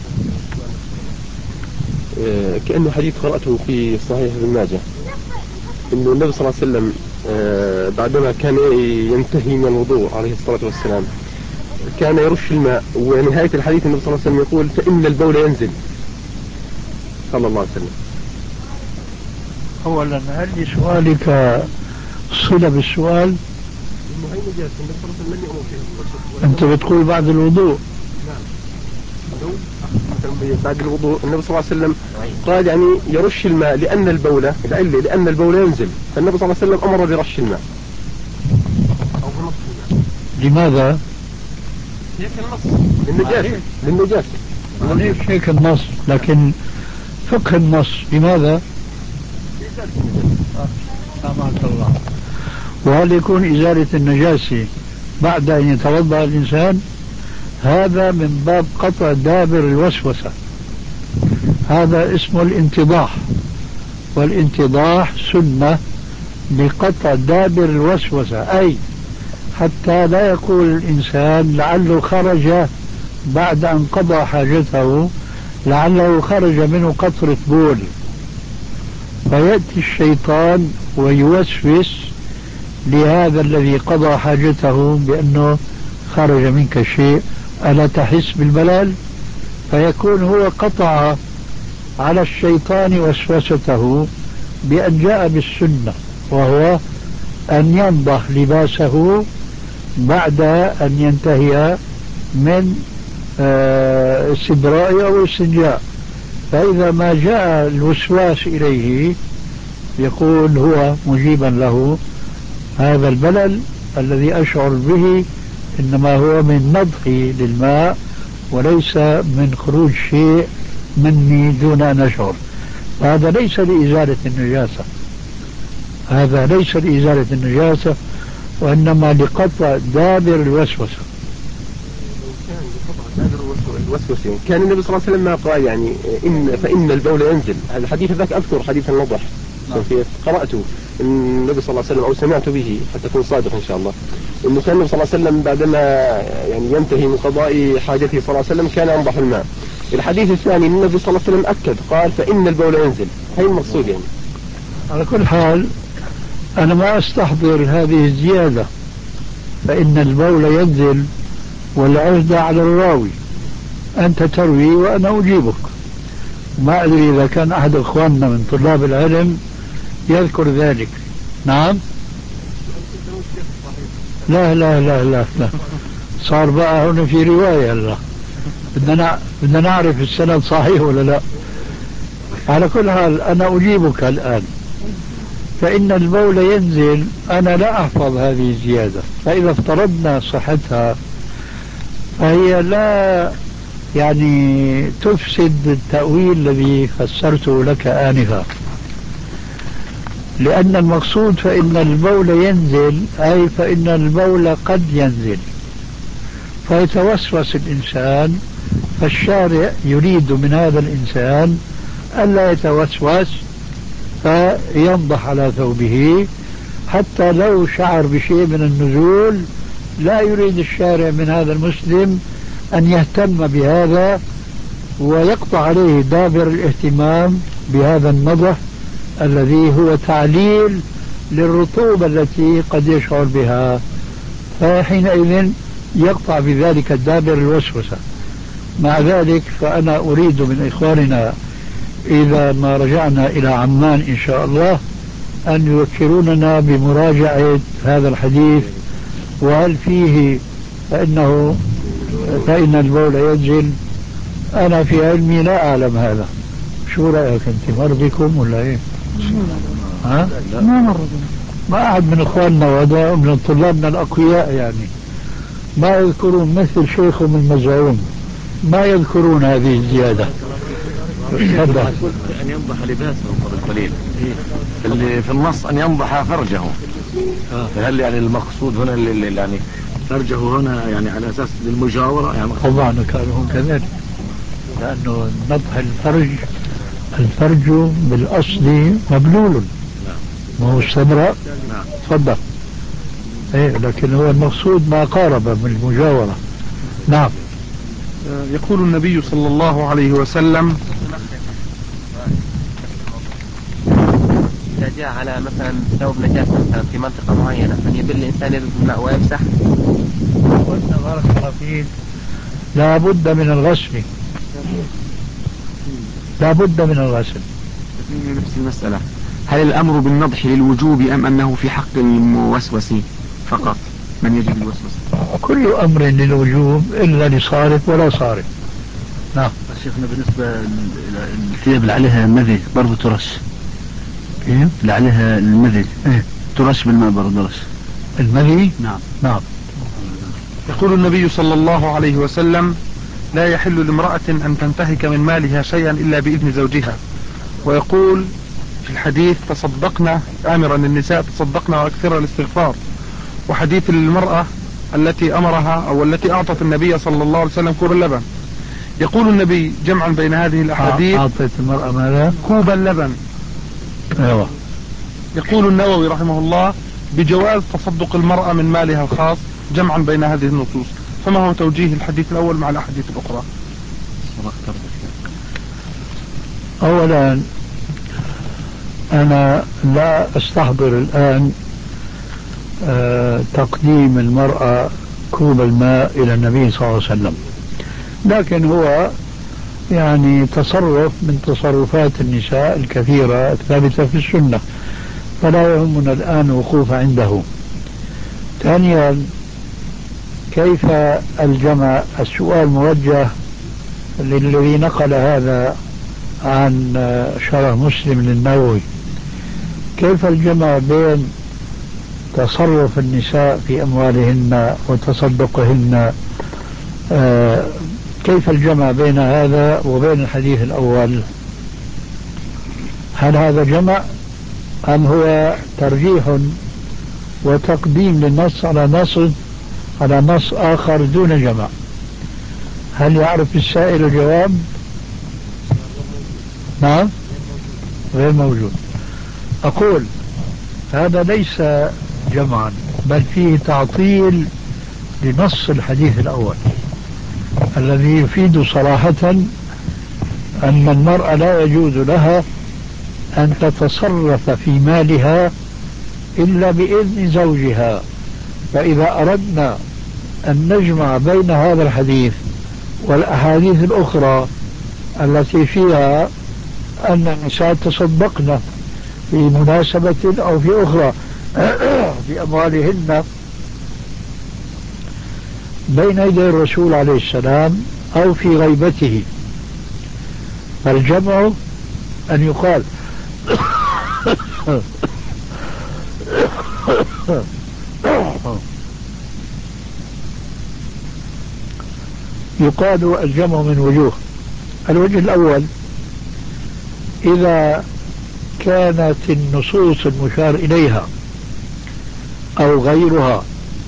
Speaker 6: كأنه حديث قرأته في صحيح ابن ماجه، إنه النبي صلى الله عليه وسلم بعدما كان ينتهي من الوضوء عليه الصلاة والسلام كان يرش الماء، ونهاية الحديث النبي صلى الله عليه وسلم يقول فإن البول ينزل صلى الله عليه وسلم.
Speaker 2: أولا هل لسؤالك صلة بالسؤال؟
Speaker 6: إنه هي نجاسة النبي صلى الله عليه وسلم لم يأمر فيها.
Speaker 2: أنت بتقول بعد الوضوء؟
Speaker 6: نعم. بعد الوضوء النبي صلى الله عليه وسلم قال يعني يرش الماء لأن البول ينزل، فالنبي صلى الله عليه وسلم أمر برش الماء أو بنص الماء.
Speaker 2: لماذا؟
Speaker 6: هيك النص للنجاسة.
Speaker 2: ليش هيك النص؟ لكن فقه النص لماذا؟ سامحك الله. وهل يكون إزالة النجاسة بعد أن يتوضأ الإنسان؟ هذا من باب قطع دابر الوسوسة، هذا اسمه الانتضاح، والانتضاح سنة لقطع دابر الوسوسة، أي حتى لا يقول الإنسان لعله خرج بعد أن قضى حاجته، لعله خرج منه قطرة بول، فيأتي الشيطان ويوسوس لهذا الذي قضى حاجته بأنه خرج منك شيء، ألا تحس بالملل؟ فيكون هو قطع على الشيطان وسوسته بأن جاء بالسنة، وهو أن ينضح لباسه بعد أن ينتهي من استبراء أو استنجاء. فإذا ما جاء الوسواس إليه يقول هو مجيبا له هذا البلل الذي أشعر به إنما هو من نضحي للماء وليس من خروج شيء مني دون أن أشعر. هذا ليس لإزالة النجاسة، هذا ليس لإزالة النجاسة، وإنما لقطع دابر الوسوسة.
Speaker 6: الوسوسة كان النبي صلى الله عليه وسلم ما قال يعني فإن البول ينزل. الحديث ذاك أذكر حديث النضح قرأته النبي صلى الله عليه وسلم أو سمعت به حتى أكون صادق إن شاء الله، إنه كان النبي صلى الله عليه وسلم بعدما يعني ينتهي من قضاء حاجته صلى الله عليه وسلم كان ينضح الماء. الحديث الثاني النبي صلى الله عليه وسلم أكد قال فإن البول ينزل. هي المقصود يعني.
Speaker 2: على كل حال أنا ما أستحضر هذه الزيادة، فإن البول ينزل والعهدة على الراوي، أنت تروي وأنا أجيبك. ما أدري إذا كان أحد إخواننا من طلاب العلم يذكر ذلك. نعم. لا لا لا لا, لا. صار بقى هنا في رواية. لا بدنا نعرف السند صحيح ولا لا. على كل حال أنا أجيبك الآن. فإن البول ينزل، أنا لا أحفظ هذه الزيادة، فإذا افترضنا صحتها فهي لا يعني تفسد التأويل الذي فسرته لك آنفا، لأن المقصود فإن البول ينزل، أي فإن البول قد ينزل فيتوسوس الإنسان، فالشارع يريد من هذا الإنسان ألا يتوسوس فينضح على ثوبه، حتى لو شعر بشيء من النزول لا يريد الشارع من هذا المسلم أن يهتم بهذا ويقطع عليه دابر الاهتمام بهذا النضح الذي هو تعليل للرطوبة التي قد يشعر بها، فحينئذ يقطع بذلك دابر الوسوسة. مع ذلك فأنا أريد من إخواننا إذا ما رجعنا إلى عمان إن شاء الله أن يذكروننا بمراجعة هذا الحديث، وهل فيه فإن البول ينزل. أنا في علمي لا أعلم هذا. شو رأيك أنت؟ مر بكم ولا إيه؟ ها؟
Speaker 1: ما مر بنا.
Speaker 2: ما أحد من إخواننا وهذا من طلابنا الأقوياء يعني ما يذكرون، مثل شيخهم المزعوم ما يذكرون هذه الزيادة.
Speaker 5: أن ينضح لباسه قبل قليل، اللي في النص أن ينضح فرجه، فهل يعني المقصود هنا اللي يعني فرجه هنا يعني على أساس للمجاورة يعني؟
Speaker 2: طبعا كانوا كذلك، لأنه نضح الفرج بالأصل مبلول ما هو استبرأ. تفضل. إيه، لكن هو المقصود ما قارب من المجاورة. نعم.
Speaker 4: يقول النبي صلى الله عليه وسلم:
Speaker 6: إذا جاء على مثلا ثوب نجاسة مثلا في منطقة معينة أن يبل الإنسان يده بالماء ويمسح.
Speaker 2: قلنا بارك الله فيك لا بد من الغسل، لا بد من الغسل.
Speaker 7: نفس المسألة، هل الأمر بالنضح للوجوب أم أنه في حق الموسوس فقط من يجب الوسوسة؟
Speaker 2: كل أمر للوجوب إلا لصارف ولا صارف. نعم.
Speaker 5: شيخنا بالنسبة للثياب اللي عليها مذي برضه ترش.
Speaker 2: إيه؟
Speaker 5: اللي عليها المذي
Speaker 2: إيه؟
Speaker 5: ترش بالماء برضه ترش.
Speaker 2: المذي؟
Speaker 5: نعم.
Speaker 2: نعم.
Speaker 4: يقول النبي صلى الله عليه وسلم: لا يحل لامرأة أن تنتهك من مالها شيئا إلا بإذن زوجها. ويقول في الحديث: تصدقنا، آمرا النساء تصدقنا وأكثر الاستغفار. وحديث المرأة التي أمرها أو التي أعطت النبي صلى الله عليه وسلم كوب اللبن. يقول النبي جمعا بين هذه الأحاديث:
Speaker 2: أعطت المرأة ماذا؟
Speaker 4: كوب اللبن.
Speaker 2: أيوة.
Speaker 4: يقول النووي رحمه الله: بجواز تصدق المرأة من مالها الخاص، جمعا بين هذه النصوص. فما هو توجيه الحديث الأول مع الأحاديث الأخرى؟
Speaker 2: أولا أنا لا أستحضر الآن تقديم المرأة كوب الماء إلى النبي صلى الله عليه وسلم، لكن هو يعني تصرف من تصرفات النساء الكثيرة الثابتة في السنة، فلا يهمنا الآن وقوف عنده. ثانيا، كيف الجمع؟ السؤال موجه للذي نقل هذا عن شرح مسلم للنووي. كيف الجمع بين تصرف النساء في أموالهن وتصدقهن؟ كيف الجمع بين هذا وبين الحديث الأول؟ هل هذا جمع أم هو ترجيح وتقديم للنص على نص آخر دون جمع؟ هل يعرف السائل الجواب؟ نعم، غير موجود. أقول هذا ليس جمعا، بل فيه تعطيل لنص الحديث الأول الذي يفيد صراحة أن المرأة لا يجوز لها أن تتصرف في مالها إلا بإذن زوجها. فإذا أردنا أن نجمع بين هذا الحديث والأحاديث الأخرى التي فيها أن النساء تصدقن في مناسبة أو في أخرى في أموالهن بين يدي الرسول عليه السلام أو في غيبته، فالجمع أن يقال يقال الجمع من وجوه. الوجه الأول: إذا كانت النصوص المشار إليها أو غيرها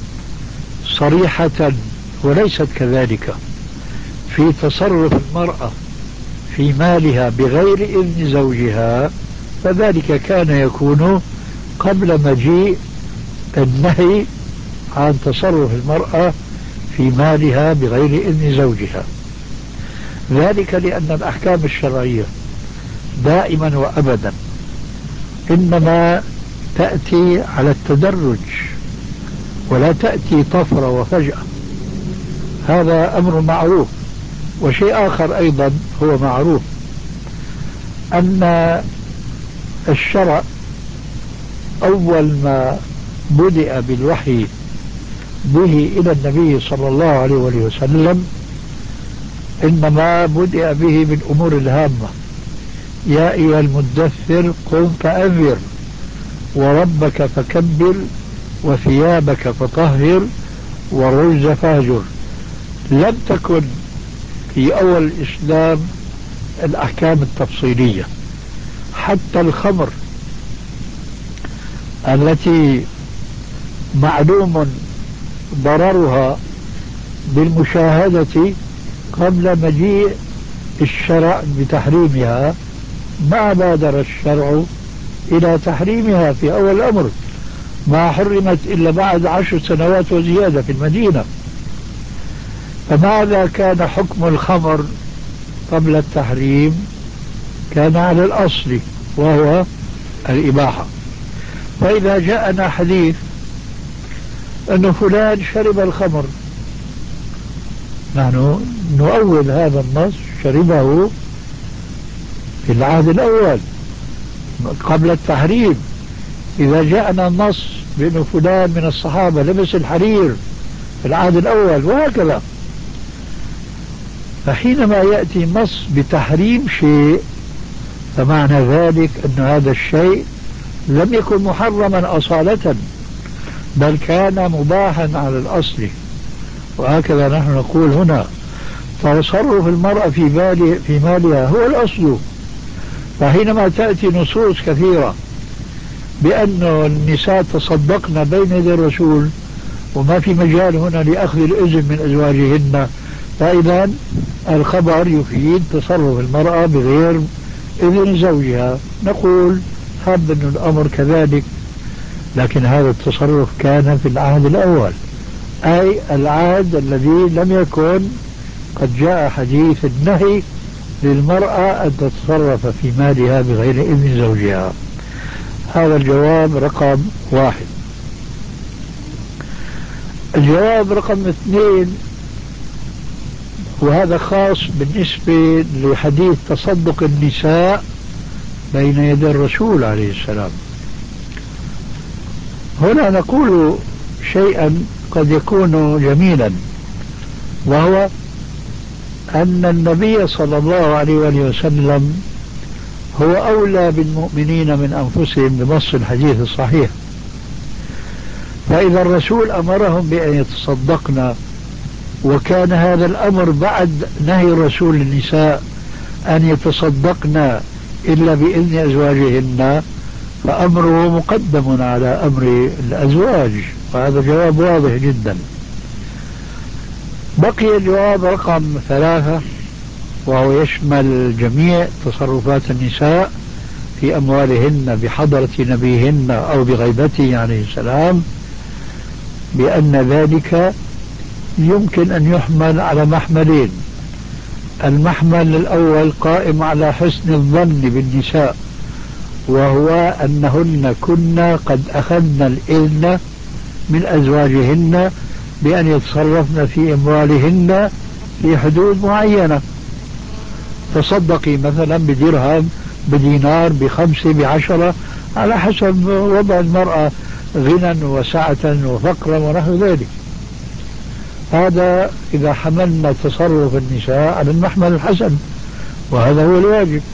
Speaker 2: صريحة وليست كذلك في تصرف المرأة في مالها بغير إذن زوجها، فذلك كان يكون قبل مجيء النهي عن تصرف المرأة في مالها بغير إذن زوجها. ذلك لأن الأحكام الشرعية دائما وأبدا إنما تأتي على التدرج ولا تأتي طفرة وفجأة. هذا أمر معروف. وشيء آخر أيضا هو معروف، أن الشرع أول ما بدأ بالوحي به إلى النبي صلى الله عليه وسلم إنما بدأ به بالأمور الهامة: يا أيها المدثر قم فأنذر وربك فكبر وثيابك فطهر والرجز فاهجر. لم تكن في أول الإسلام الأحكام التفصيلية. حتى الخمر التي معلوم ضررها بالمشاهدة قبل مجيء الشرع بتحريمها، ما بادر الشرع إلى تحريمها في أول الأمر، ما حرمت إلا بعد 10 سنوات وزيادة في المدينة. فماذا كان حكم الخمر قبل التحريم؟ كان على الأصل وهو الإباحة. فإذا جاءنا حديث أن فلان شرب الخمر، نحن نؤول هذا النص شربه في العهد الأول قبل التحريم. إذا جاءنا النص بأن فلان من الصحابة لبس الحرير في العهد الأول وهكذا. فحينما يأتي النص بتحريم شيء فمعنى ذلك أن هذا الشيء لم يكن محرما أصالة، بل كان مباحا على الأصل. وهكذا نحن نقول هنا: تصرف المرأة في مالها هو الأصل. فحينما تأتي نصوص كثيرة بأن النساء تصدقن بين يدي الرسول وما في مجال هنا لأخذ الإذن من أزواجهن، فإذا الخبر يفيد تصرف المرأة بغير إذن زوجها. نقول هب أن الأمر كذلك، لكن هذا التصرف كان في العهد الأول، أي العهد الذي لم يكن قد جاء حديث النهي للمرأة أن تتصرف في مالها بغير إذن زوجها. هذا الجواب رقم 1. الجواب رقم 2، وهذا خاص بالنسبة لحديث تصدق النساء بين يدي الرسول عليه السلام. هنا نقول شيئا قد يكون جميلا، وهو أن النبي صلى الله عليه وسلم هو أولى بالمؤمنين من أنفسهم بنص الحديث الصحيح. فإذا الرسول أمرهم بأن يتصدقن، وكان هذا الأمر بعد نهي الرسول للنساء أن يتصدقن إلا بإذن أزواجهن، فأمره مقدم على أمر الأزواج. وهذا جواب واضح جدا. بقي الجواب رقم 3، وهو يشمل جميع تصرفات النساء في أموالهن بحضرة نبيهن أو بغيبته عليه السلام، بأن ذلك يمكن أن يحمل على محملين. المحمل الأول قائم على حسن الظن بالنساء، وهو أنهن كن قد أخذن الإذن من أزواجهن بأن يتصرفن في أموالهن في حدود معينة. تصدقي مثلا بدرهم، بدينار، ب5، ب10، على حسب وضع المرأة غنى وسعة وفقرا ونحو ذلك. هذا إذا حملنا تصرف النساء على المحمل الحسن، وهذا هو الواجب.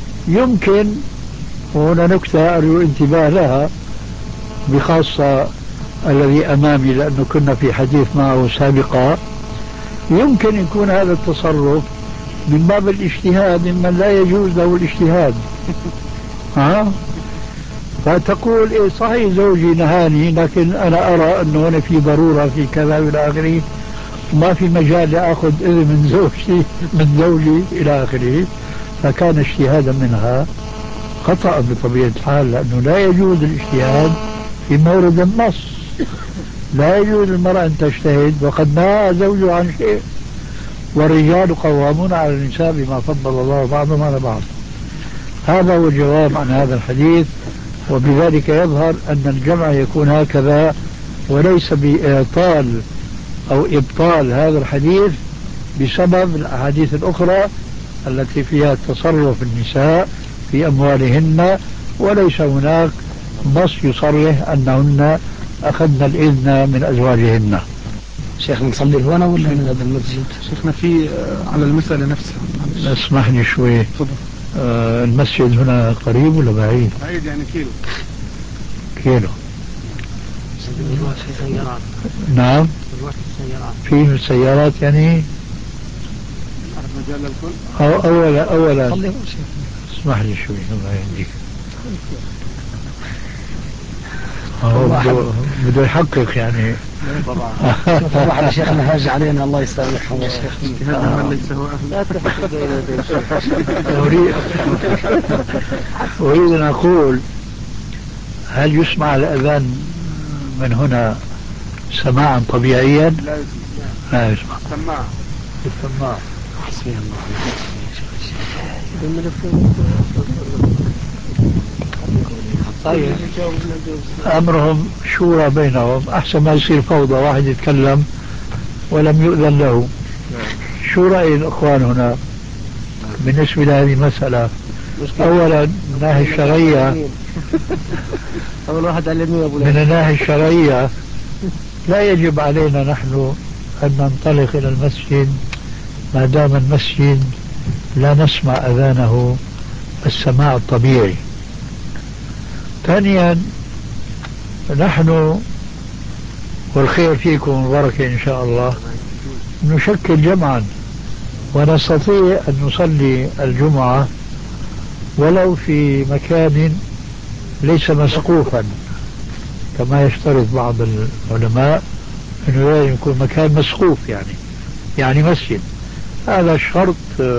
Speaker 2: يمكن، وهنا نكتة أرجو الانتباه لها بخاصة الذي أمامي لأنه كنا في حديث معه سابقا، يمكن يكون هذا التصرف من باب الاجتهاد ممن لا يجوز له الاجتهاد. ها؟ فتقول إيه صحيح زوجي نهاني، لكن أنا أرى أنه هنا في ضرورة في كذا إلى آخره، ما في مجال لأخذ إذن من زوجي إلى آخره، فكان اجتهادا منها خطأ بطبيعة الحال، لأنه لا يجوز الاجتهاد في مورد النص. لا يجوز المرأة أن تجتهد وقد نهى زوجها عن شيء، والرجال قوامون على النساء بما فضل الله بعضهم على بعض. هذا هو الجواب عن هذا الحديث، وبذلك يظهر أن الجمع يكون هكذا، وليس بإعطال أو إبطال هذا الحديث بسبب الأحاديث الأخرى التي فيها تصرف النساء في أموالهن، وليس هناك نص يصرح أنهن أخذن الإذن من أزواجهن.
Speaker 1: شيخ نصلي هنا ولا من هذا المسجد؟
Speaker 4: شيخنا في على المسألة نفسها.
Speaker 2: اسمحني شوي. المسجد هنا قريب ولا بعيد؟
Speaker 4: بعيد يعني كيلو.
Speaker 2: كيلو.
Speaker 3: في سيارات.
Speaker 2: نعم. فيه سيارات يعني.
Speaker 4: مجال للكل.
Speaker 2: أولا اسمح لي شوي الله يهديك. بده يحقق يعني.
Speaker 1: طبعا يا شيخنا هاج علينا الله يسامحهم يا شيخ.
Speaker 3: لا تحقق
Speaker 2: أريد أن أقول هل يسمع الأذان من هنا سماعا طبيعيا؟ لا يسمع.
Speaker 4: السماعة.
Speaker 1: حسبي الله.
Speaker 2: طيب أمرهم شورى بينهم، أحسن ما يصير فوضى، واحد يتكلم ولم يؤذن له. شو رأي الأخوان هنا بالنسبة لهذه المسألة؟ أولا من الناحية الشرعية، من الناحية الشرعية لا يجب علينا نحن أن ننطلق إلى المسجد ما دام المسجد لا نسمع أذانه السماع الطبيعي. ثانيا نحن والخير فيكم والبركة إن شاء الله نشكل جمعا ونستطيع أن نصلي الجمعة ولو في مكان ليس مسقوفا كما يشترط بعض العلماء أنه لازم يكون مكان مسقوف، يعني مسجد. هذا شرط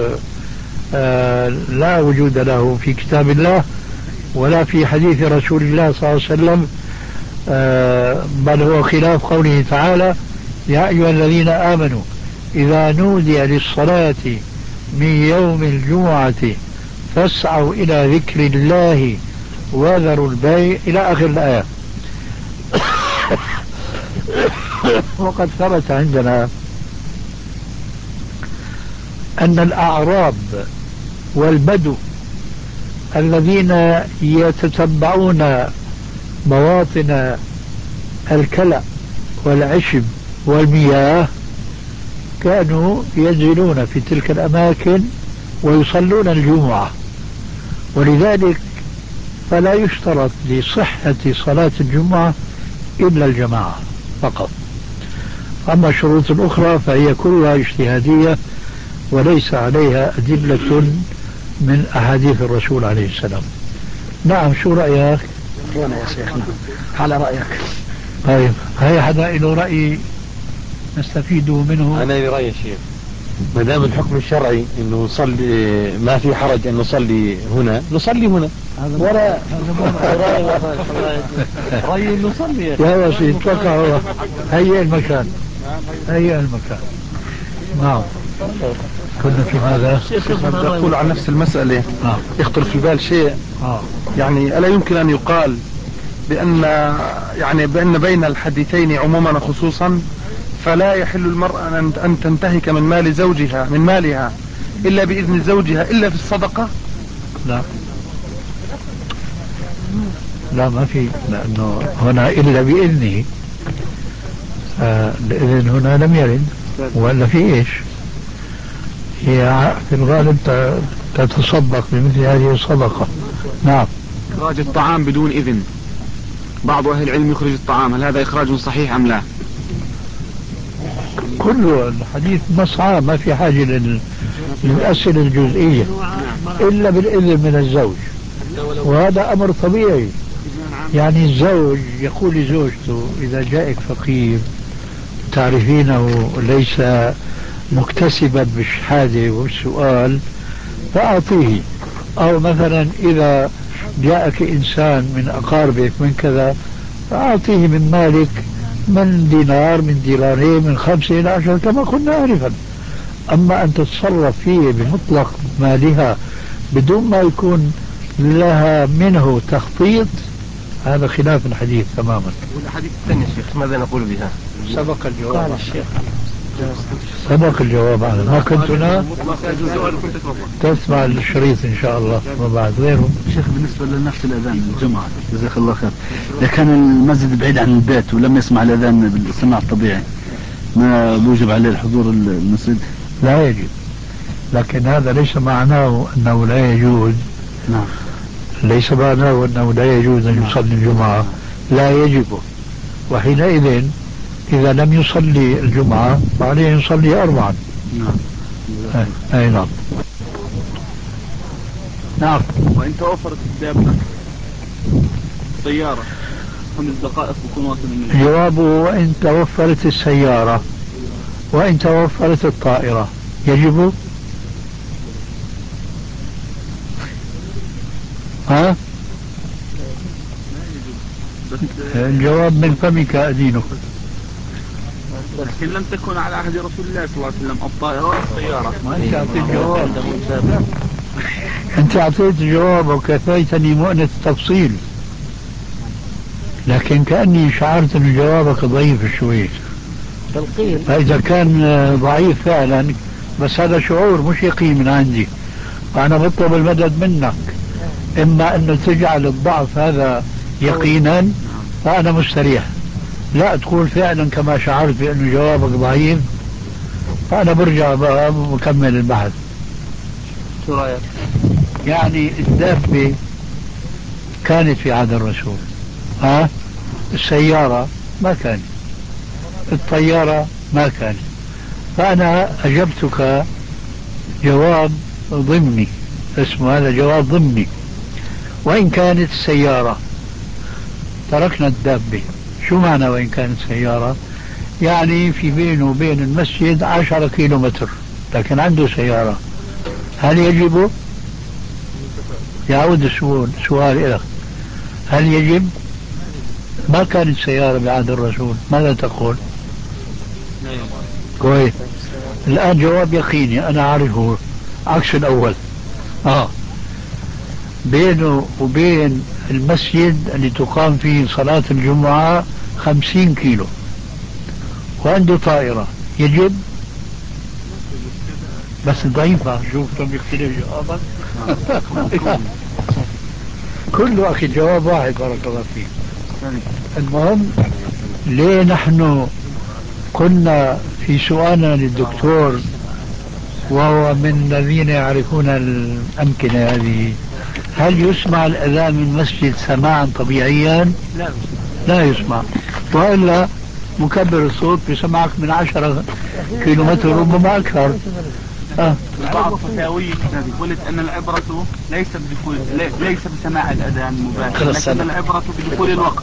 Speaker 2: لا وجود له في كتاب الله ولا في حديث رسول الله صلى الله عليه وسلم، بل هو خلاف قوله تعالى: يا أيها الذين آمنوا إذا نودي للصلاة من يوم الجمعة فاسعوا إلى ذكر الله وذروا البيع إلى آخر الآية. وقد ثبت عندنا أن الأعراب والبدو الذين يتتبعون مواطن الكلأ والعشب والمياه كانوا ينزلون في تلك الأماكن ويصلون الجمعة، ولذلك فلا يشترط لصحة صلاة الجمعة إلا الجماعة فقط. أما الشروط الأخرى فهي كلها اجتهادية وليس عليها أدلة من أحاديث الرسول عليه السلام. نعم، شو رأيك؟
Speaker 1: وانا يا شيخنا على رأيك.
Speaker 2: طيب هاي حدا له رأي نستفيد منه؟
Speaker 5: أنا لي رأي شيخ، ما دام الحكم الشرعي انه نصلي ما في حرج ان نصلي هنا نصلي هنا، ولا رأي نصلي
Speaker 2: يا وسيد اتوقع هيئ المكان، هيئ المكان. نعم. كنا في ماذا؟
Speaker 4: يقول عن نفس المسألة يخطر في بال شيء. يعني ألا يمكن أن يقال بأن بين الحديثين عموما وخصوصا فلا يحل المرأة أن تنتهك من مال زوجها من مالها إلا بإذن زوجها إلا في الصدقة؟
Speaker 2: لا ما في، لأنه هنا إلا بإذنه. الإذن هنا لم يرد، ولا في إيش؟ هي في الغالب تتصدق بمثل هذه الصدقة. نعم.
Speaker 7: إخراج الطعام بدون إذن. بعض أهل العلم يخرج الطعام، هل هذا إخراج صحيح أم لا؟
Speaker 2: كله الحديث نص عام، ما في حاجة للأسئلة الجزئية إلا بالإذن من الزوج، وهذا أمر طبيعي. يعني الزوج يقول لزوجته إذا جاءك فقير تعرفينه ليس مكتسبا بالشهادة والسؤال فأعطيه، أو مثلا إذا جاءك إنسان من أقاربك من كذا فأعطيه من مالك، من دينار من دينارين من 5 إلى 10 كما قلنا آنفا. أما أن تتصرف فيه بمطلق مالها بدون ما يكون لها منه تخطيط، هذا خلاف الحديث تماما.
Speaker 6: والأحاديث الثانية شيخ ماذا نقول بها؟
Speaker 2: سبق الجواب. الشيخ سبق الجواب على ما كنت هنا. تسمع الشريط إن شاء الله وبعد غيره.
Speaker 8: شيخ بالنسبة لنفس الأذان الجمعة جزاك الله خير، إذا كان المسجد بعيد عن البيت ولم يسمع الأذان بالسماع الطبيعي ما يوجب عليه الحضور المسجد؟
Speaker 2: لا يجب، لكن هذا ليس معناه أنه لا يجوز.
Speaker 8: نعم.
Speaker 2: ليس معناه أنه لا يجوز أن يصلي الجمعة، لا يجب. وحينئذ إذا لم يصلي الجمعة فعليه يصلي 4.
Speaker 8: نعم.
Speaker 2: أي نعم.
Speaker 8: نعم. وإن توفرت الدابة سيارة 5 دقائق بكون واصل منه.
Speaker 2: جوابه وإن توفرت السيارة وإن توفرت الطائرة يجب. ها؟ الجواب من فمك أدينك.
Speaker 8: لكن لم تكن على عهد رسول الله صلى الله عليه وسلم الطائرة ولا السيارة.
Speaker 2: ما أنت أعطيت جواب. أنت أعطيت جواب وكفيتني مؤنة التفصيل، لكن كأني شعرت أن جوابك ضعيف شوي. فإذا كان ضعيف فعلا، بس هذا شعور مش يقين من عندي، فأنا بطلب المدد منك. إما أنه تجعل الضعف هذا يقينا فأنا مستريح، لا تقول فعلا كما شعرت بأنه جوابك ضعيف فأنا برجع بقى وبكمل البحث.
Speaker 6: شو رأيك؟
Speaker 2: يعني الدابة كانت في عهد الرسول، السيارة ما كانت، الطيارة ما كانت، فأنا أجبتك جواب ضمني، اسمه هذا جواب ضمني. وإن كانت السيارة تركنا الدابة. شو معنى وإن كانت سيارة؟ يعني في بينه وبين المسجد 10 كيلومتر لكن عنده سيارة، هل يجب؟ يعود السؤال إليك، هل يجب؟ ما كانت سيارة بعهد الرسول، ماذا تقول؟ كويس. الآن جواب يقيني أنا أعرفه عكس الأول. بينه وبين المسجد اللي تقام فيه صلاة الجمعة 50 كيلو وعنده طائرة، يجب؟ بس ضعيفة. شوف كم يختلف جوابك. كله أخي جواب واحد بارك الله فيك. المهم ليه نحن كنا في سؤالنا للدكتور وهو من الذين يعرفون الأمكنة هذه، هل يسمع الأذان من المسجد سماعا طبيعيا؟ لا يسمع، وإلا مكبر الصوت بسمعك من 10 كيلومتر ربما أكثر.
Speaker 8: بعض الفتاوي قلت أن العبرة ليس بسماع الأذان مباشرة، لكن العبرة بدخول الوقت،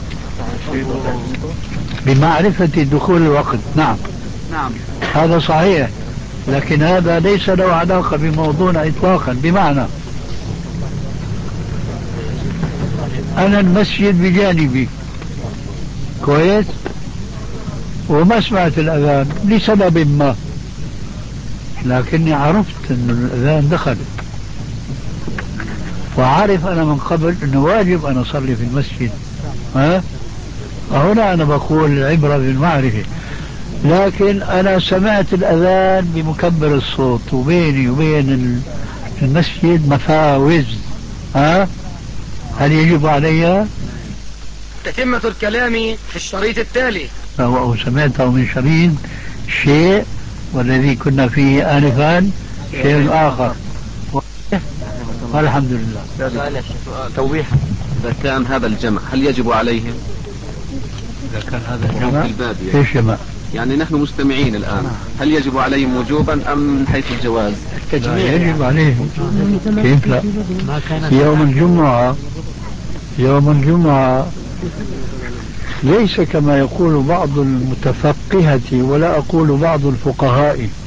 Speaker 2: بمعرفة دخول الوقت. نعم هذا صحيح، لكن هذا ليس له علاقة بموضوعنا إطلاقا. بمعنى أنا المسجد بجانبي كويس وما سمعت الأذان لسبب ما، لكني عرفت أن الأذان دخل، وعارف أنا من قبل أنه واجب أن أصلي في المسجد. هنا أنا بقول العبرة بالمعرفة، لكن أنا سمعت الأذان بمكبر الصوت وبيني وبين المسجد مفاوز، هل يجب علي؟
Speaker 1: تتمة الكلام في الشريط التالي.
Speaker 2: أو سمعته من شريط شيء والذي كنا فيه آنفا شيء آخر. والحمد لله.
Speaker 6: توضيحا، إذا كان هذا الجمع هل يجب عليهم؟
Speaker 8: إذا كان هذا
Speaker 5: في
Speaker 8: جماعة
Speaker 5: الباب
Speaker 8: ايش جماعة؟
Speaker 5: يعني نحن مستمعين الآن، هل يجب عليهم وجوبا أم من حيث الجواز؟
Speaker 8: لا يجب عليهم. كيف لا؟
Speaker 3: ما كان
Speaker 8: يوم الجمعة ليس كما يقول بعض المتفقهة ولا أقول بعض الفقهاء